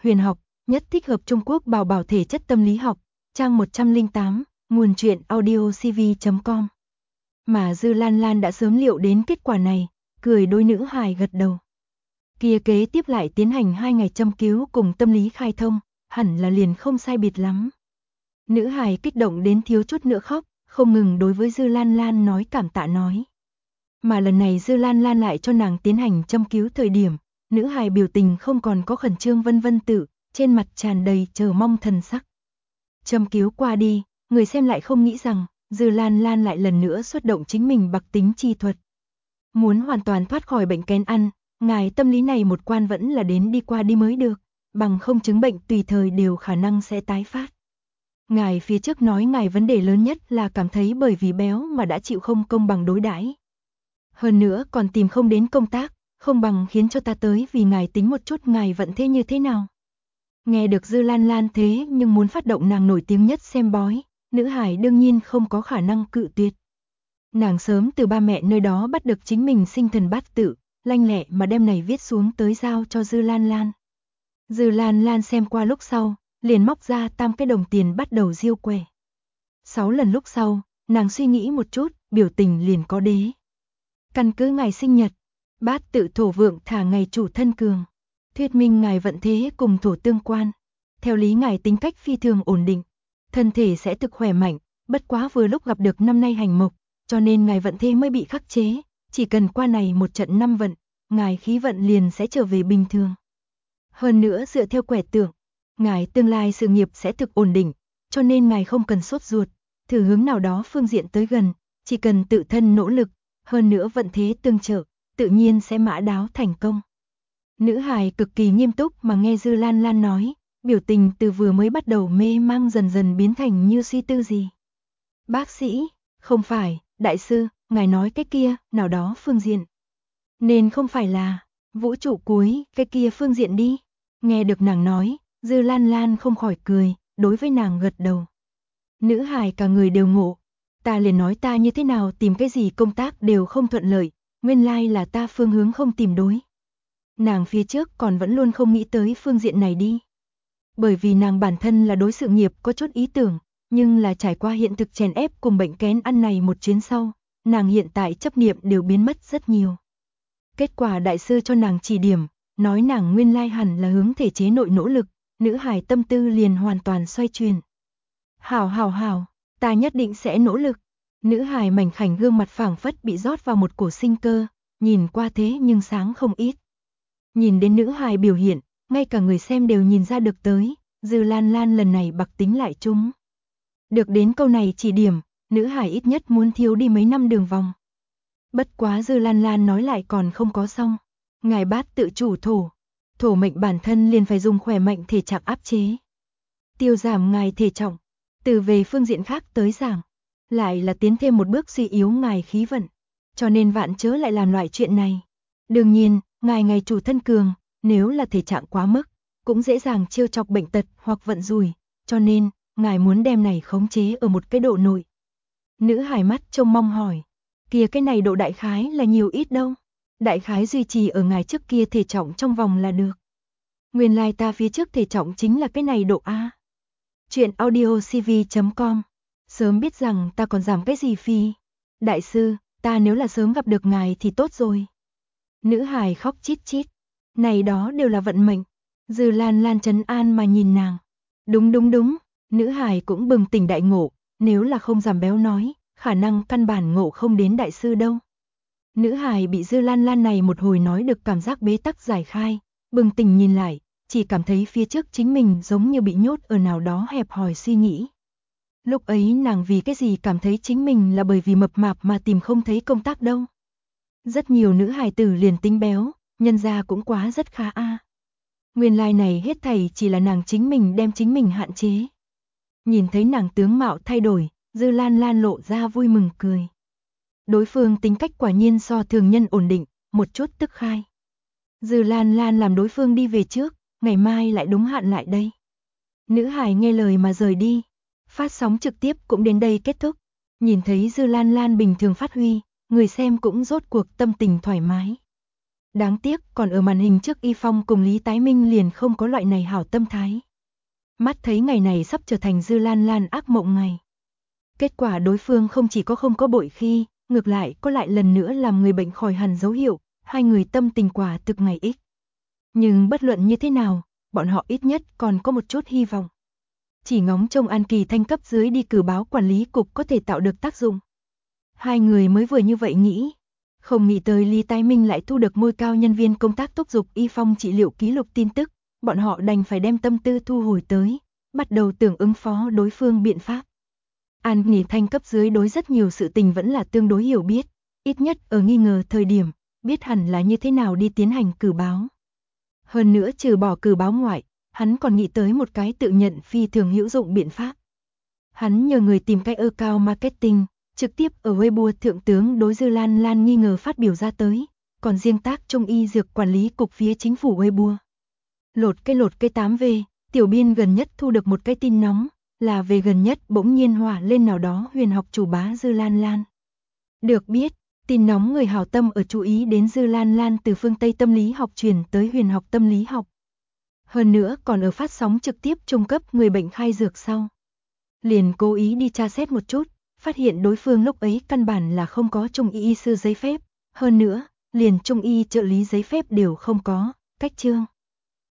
huyền học, nhất thích hợp Trung Quốc bảo bảo thể chất tâm lý học, trang 108, nguồn truyện audiocv.com. Mà Dư Lan Lan đã sớm liệu đến kết quả này, cười đối nữ hài gật đầu. Kia kế tiếp lại tiến hành 2 ngày châm cứu cùng tâm lý khai thông, hẳn là liền không sai biệt lắm. Nữ hài kích động đến thiếu chút nữa khóc, không ngừng đối với Dư Lan Lan nói cảm tạ nói. Mà lần này Dư Lan Lan lại cho nàng tiến hành châm cứu thời điểm, nữ hài biểu tình không còn có khẩn trương vân vân tự, trên mặt tràn đầy chờ mong thần sắc. Châm cứu qua đi, người xem lại không nghĩ rằng, Dư Lan Lan lại lần nữa xuất động chính mình bạc tính chi thuật. Muốn hoàn toàn thoát khỏi bệnh kén ăn, ngài tâm lý này một quan vẫn là đến đi qua đi mới được, bằng không chứng bệnh tùy thời đều khả năng sẽ tái phát. Ngài phía trước nói ngài vấn đề lớn nhất là cảm thấy bởi vì béo mà đã chịu không công bằng đối đãi. Hơn nữa còn tìm không đến công tác, không bằng khiến cho ta tới vì ngài tính một chút ngài vận thế như thế nào. Nghe được Dư Lan Lan thế nhưng muốn phát động nàng nổi tiếng nhất xem bói, nữ hải đương nhiên không có khả năng cự tuyệt. Nàng sớm từ ba mẹ nơi đó bắt được chính mình sinh thần bát tự, lanh lẹ mà đem này viết xuống tới giao cho Dư Lan Lan. Dư Lan Lan xem qua lúc sau, liền móc ra 8 cái đồng tiền bắt đầu diêu quẻ. 6 lần lúc sau, nàng suy nghĩ một chút, biểu tình liền có đế. Căn cứ ngày sinh nhật, bát tự thổ vượng thả ngày chủ thân cường, thuyết minh ngài vận thế cùng thổ tương quan. Theo lý ngài tính cách phi thường ổn định, thân thể sẽ thực khỏe mạnh, bất quá vừa lúc gặp được năm nay hành mộc, cho nên ngài vận thế mới bị khắc chế, chỉ cần qua này một trận 5 vận, ngài khí vận liền sẽ trở về bình thường. Hơn nữa dựa theo quẻ tượng, ngài tương lai sự nghiệp sẽ thực ổn định, cho nên ngài không cần sốt ruột, thử hướng nào đó phương diện tới gần, chỉ cần tự thân nỗ lực, hơn nữa vận thế tương trợ, tự nhiên sẽ mã đáo thành công. Nữ hài cực kỳ nghiêm túc mà nghe Dư Lan Lan nói, biểu tình từ vừa mới bắt đầu mê mang dần dần biến thành như suy tư gì. Bác sĩ, không phải, đại sư, ngài nói cái kia, nào đó phương diện. Nên không phải là, vũ trụ cuối, cái kia phương diện đi. Nghe được nàng nói, Dư Lan Lan không khỏi cười, đối với nàng gật đầu. Nữ hài cả người đều ngộ, ta liền nói ta như thế nào tìm cái gì công tác đều không thuận lợi, nguyên lai là ta phương hướng không tìm đối. Nàng phía trước còn vẫn luôn không nghĩ tới phương diện này đi. Bởi vì nàng bản thân là đối sự nghiệp có chút ý tưởng, nhưng là trải qua hiện thực chèn ép cùng bệnh kén ăn này một chuyến sau, nàng hiện tại chấp niệm đều biến mất rất nhiều. Kết quả đại sư cho nàng chỉ điểm, nói nàng nguyên lai hẳn là hướng thể chế nội nỗ lực, nữ hài tâm tư liền hoàn toàn xoay chuyển. Hảo, ta nhất định sẽ nỗ lực. Nữ hài mảnh khảnh gương mặt phảng phất bị rót vào một cổ sinh cơ, nhìn qua thế nhưng sáng không ít. Nhìn đến nữ hài biểu hiện, ngay cả người xem đều nhìn ra được tới, Dư Lan Lan lần này bạc tính lại trúng. Được đến câu này chỉ điểm, nữ hài ít nhất muốn thiếu đi mấy năm đường vòng. Bất quá Dư Lan Lan nói lại còn không có xong. Ngài bát tự chủ thổ mệnh bản thân liền phải dùng khỏe mạnh thể trạng áp chế. Tiêu giảm ngài thể trọng, từ về phương diện khác tới giảm, lại là tiến thêm một bước suy yếu ngài khí vận, cho nên vạn chớ lại làm loại chuyện này. Đương nhiên, ngài ngày chủ thân cường, nếu là thể trạng quá mức, cũng dễ dàng trêu chọc bệnh tật hoặc vận rủi, cho nên, ngài muốn đem này khống chế ở một cái độ nội. Nữ hài mắt trông mong hỏi, kia cái này độ đại khái là nhiều ít đâu? Đại khái duy trì ở ngài trước kia thể trọng trong vòng là được. Nguyên lai ta phía trước thể trọng chính là cái này độ A. Chuyện audiocv.com. Sớm biết rằng ta còn giảm cái gì phi. Đại sư, ta nếu là sớm gặp được ngài thì tốt rồi. Nữ hài khóc chít chít. Này đó đều là vận mệnh. Dư Lan Lan trấn an mà nhìn nàng. Đúng. Nữ hài cũng bừng tỉnh đại ngộ. Nếu là không giảm béo nói, khả năng căn bản ngộ không đến đại sư đâu. Nữ hài bị Dư Lan Lan này một hồi nói được cảm giác bế tắc giải khai, bừng tỉnh nhìn lại, chỉ cảm thấy phía trước chính mình giống như bị nhốt ở nào đó hẹp hòi suy nghĩ. Lúc ấy nàng vì cái gì cảm thấy chính mình là bởi vì mập mạp mà tìm không thấy công tác đâu. Rất nhiều nữ hài tử liền tính béo, nhân ra cũng quá rất khá a. Nguyên lai này hết thảy chỉ là nàng chính mình đem chính mình hạn chế. Nhìn thấy nàng tướng mạo thay đổi, Dư Lan Lan lộ ra vui mừng cười. Đối phương tính cách quả nhiên so thường nhân ổn định, một chút tức khai. Dư Lan Lan làm đối phương đi về trước, ngày mai lại đúng hạn lại đây. Nữ hài nghe lời mà rời đi. Phát sóng trực tiếp cũng đến đây kết thúc. Nhìn thấy Dư Lan Lan bình thường phát huy, người xem cũng rốt cuộc tâm tình thoải mái. Đáng tiếc còn ở màn hình trước Y Phong cùng Lý Tái Minh liền không có loại này hảo tâm thái. Mắt thấy ngày này sắp trở thành Dư Lan Lan ác mộng ngày. Kết quả đối phương không chỉ có không có bội khi, ngược lại có lại lần nữa làm người bệnh khỏi hẳn dấu hiệu, hai người tâm tình quả thực ngày ích. Nhưng bất luận như thế nào, bọn họ ít nhất còn có một chút hy vọng. Chỉ ngóng trông An Kỳ Thanh cấp dưới đi cử báo quản lý cục có thể tạo được tác dụng. Hai người mới vừa như vậy nghĩ, không nghĩ tới Lý Tái Minh lại thu được ngôi cao nhân viên công tác thúc giục Y Phong trị liệu ký lục tin tức, bọn họ đành phải đem tâm tư thu hồi tới, bắt đầu tưởng ứng phó đối phương biện pháp. An Kỳ Thanh cấp dưới đối rất nhiều sự tình vẫn là tương đối hiểu biết, ít nhất ở nghi ngờ thời điểm, biết hẳn là như thế nào đi tiến hành cử báo. Hơn nữa trừ bỏ cử báo ngoại, hắn còn nghĩ tới một cái tự nhận phi thường hữu dụng biện pháp. Hắn nhờ người tìm cái account marketing, trực tiếp ở Weibo thượng tướng đối Dư Lan Lan nghi ngờ phát biểu ra tới, còn riêng tác Trung y dược quản lý cục phía chính phủ Weibo. Lột cây 8V, tiểu biên gần nhất thu được một cái tin nóng, là về gần nhất bỗng nhiên hỏa lên nào đó huyền học chủ bá Dư Lan Lan. Được biết, tin nóng người hảo tâm ở chú ý đến Dư Lan Lan từ phương Tây tâm lý học chuyển tới huyền học tâm lý học. Hơn nữa còn ở phát sóng trực tiếp trung cấp người bệnh khai dược sau. Liền cố ý đi tra xét một chút, phát hiện đối phương lúc ấy căn bản là không có trung y sư giấy phép, hơn nữa, liền trung y trợ lý giấy phép đều không có, cách chương.